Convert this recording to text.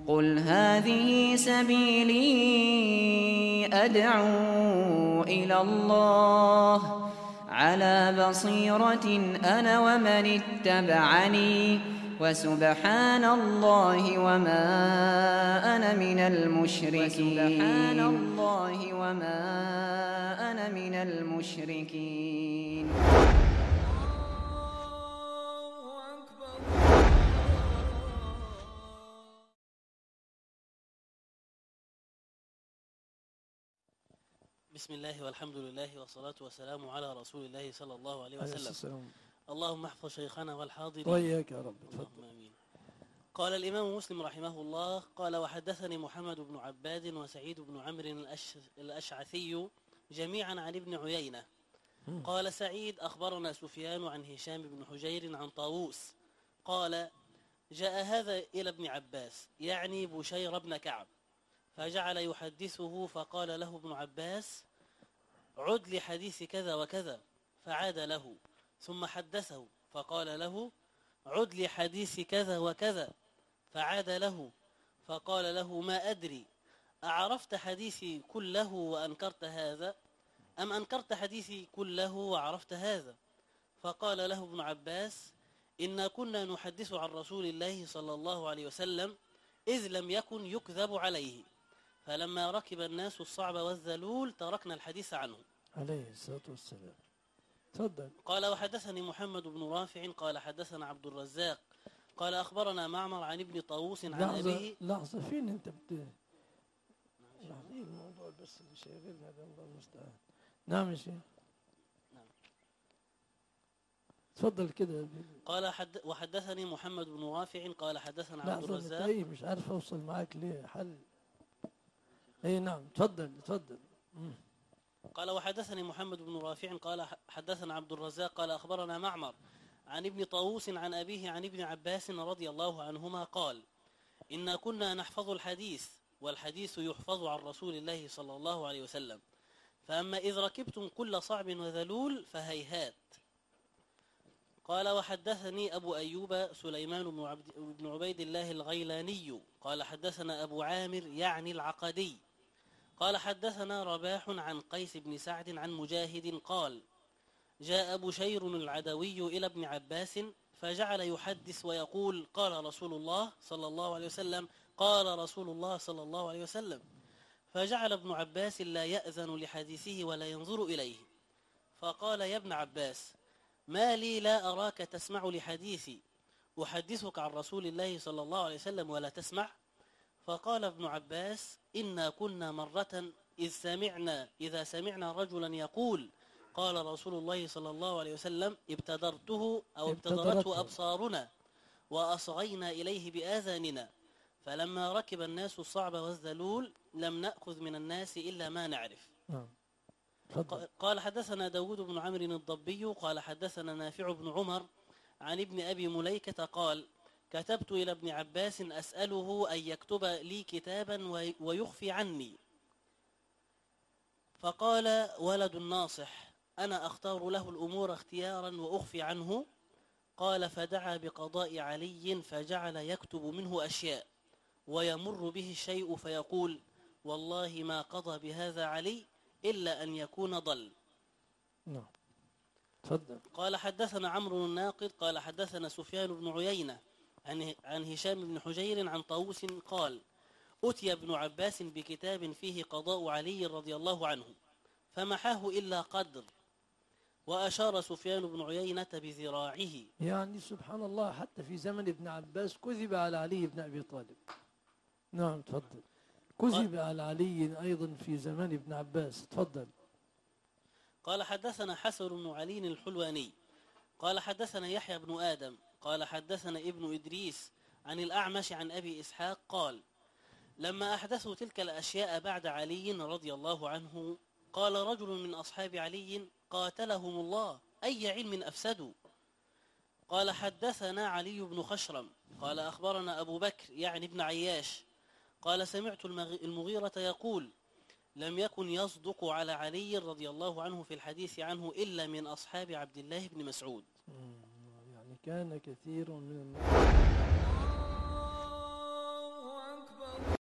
قل هذه سبيلي أدعو إلى الله على بصيرة أنا ومن اتبعني وسبحان الله وما أنا من المشركين. بسم الله والحمد لله والصلاة والسلام على رسول الله صلى الله عليه وسلم. اللهم احفظ شيخنا والحاضرين وإياك يا رب. اللهم آمين. قال الإمام مسلم رحمه الله قال وحدثني محمد بن عباد وسعيد بن عمرو الأشعثي جميعا عن ابن عيينة قال سعيد أخبرنا سفيان عن هشام بن حجير عن طاووس قال جاء هذا إلى ابن عباس يعني بشير بن كعب فجعل يحدثه فقال له ابن عباس عد لحديث كذا وكذا فعاد له ثم حدثه فقال له عد لحديث كذا وكذا فعاد له فقال له ما أدري أعرفت حديثي كله وأنكرت هذا أم أنكرت حديثي كله وعرفت هذا؟ فقال له ابن عباس إنا كنا نحدث عن رسول الله صلى الله عليه وسلم إذ لم يكن يكذب عليه فلما ركب الناس الصعب والذلول تركنا الحديث عنه عليه الصلاة والسلام. تفضل. قال وحدثني محمد بن رافع قال حدثنا عبد الرزاق قال أخبرنا معمر عن ابن طاووس عن أبيه. لحظة فين أنت لحظة الموضوع بس اللي شاغلنا ده الله المستعان. نعم يا شيخ. نعم. تفضل كده. قال وحدثني محمد بن رافع قال حدثنا عبد الرزاق. لحظة مش عارف أوصل معاك ليه حل. أي نعم تفضل. قال وحدثني محمد بن رافع قال حدثنا عبد الرزاق قال أخبرنا معمر عن ابن طاووس عن أبيه عن ابن عباس رضي الله عنهما قال إنا كنا نحفظ الحديث والحديث يحفظ عن رسول الله صلى الله عليه وسلم فأما إذ ركبتم كل صعب وذلول فهيهات. قال وحدثني أبو أيوب سليمان بن عبيد الله الغيلاني قال حدثنا أبو عامر يعني العقدي قال حدثنا رباح عن قيس بن سعد عن مجاهد قال جاء بشير العدوي إلى ابن عباس فجعل يحدث ويقول قال رسول الله صلى الله عليه وسلم قال رسول الله صلى الله عليه وسلم فجعل ابن عباس لا يأذن لحديثه ولا ينظر إليه فقال يا ابن عباس ما لي لا أراك تسمع لحديثي أحدثك عن رسول الله صلى الله عليه وسلم ولا تسمع؟ فقال ابن عباس إنا كنا مرة إذا سمعنا رجلا يقول قال رسول الله صلى الله عليه وسلم ابتدرته أبصارنا وأصغينا إليه بآذاننا فلما ركب الناس الصعب والذلول لم نأخذ من الناس إلا ما نعرف. قال حدثنا داود بن عمرو الضبي قال حدثنا نافع بن عمر عن ابن أبي مليكة قال كتبت إلى ابن عباس أسأله أن يكتب لي كتابا ويخفي عني فقال ولد ناصح أنا أختار له الأمور اختيارا وأخفي عنه. قال فدعا بقضاء علي فجعل يكتب منه أشياء ويمر به الشيء فيقول والله ما قضى بهذا علي إلا أن يكون ضل. نعم. تفضل. قال حدثنا عمرو الناقد قال حدثنا سفيان بن عيينة عن هشام بن حجير عن طاووس قال أتي ابن عباس بكتاب فيه قضاء علي رضي الله عنه فمحاه إلا قدر وأشار سفيان بن عيينة بذراعه. يعني سبحان الله حتى في زمن ابن عباس كذب على علي بن أبي طالب. نعم تفضل. كذب على علي أيضا في زمان ابن عباس. تفضل. قال حدثنا حسن بن علي الحلواني قال حدثنا يحيى بن آدم قال حدثنا ابن إدريس عن الأعمش عن أبي إسحاق قال لما أحدثوا تلك الأشياء بعد علي رضي الله عنه قال رجل من أصحاب علي قاتلهم الله أي علم أفسدوا. قال حدثنا علي بن خشرم قال أخبرنا أبو بكر يعني ابن عياش قال سمعت المغيرة يقول لم يكن يصدق على علي رضي الله عنه في الحديث عنه إلا من أصحاب عبد الله بن مسعود. يعني كان كثير من الناس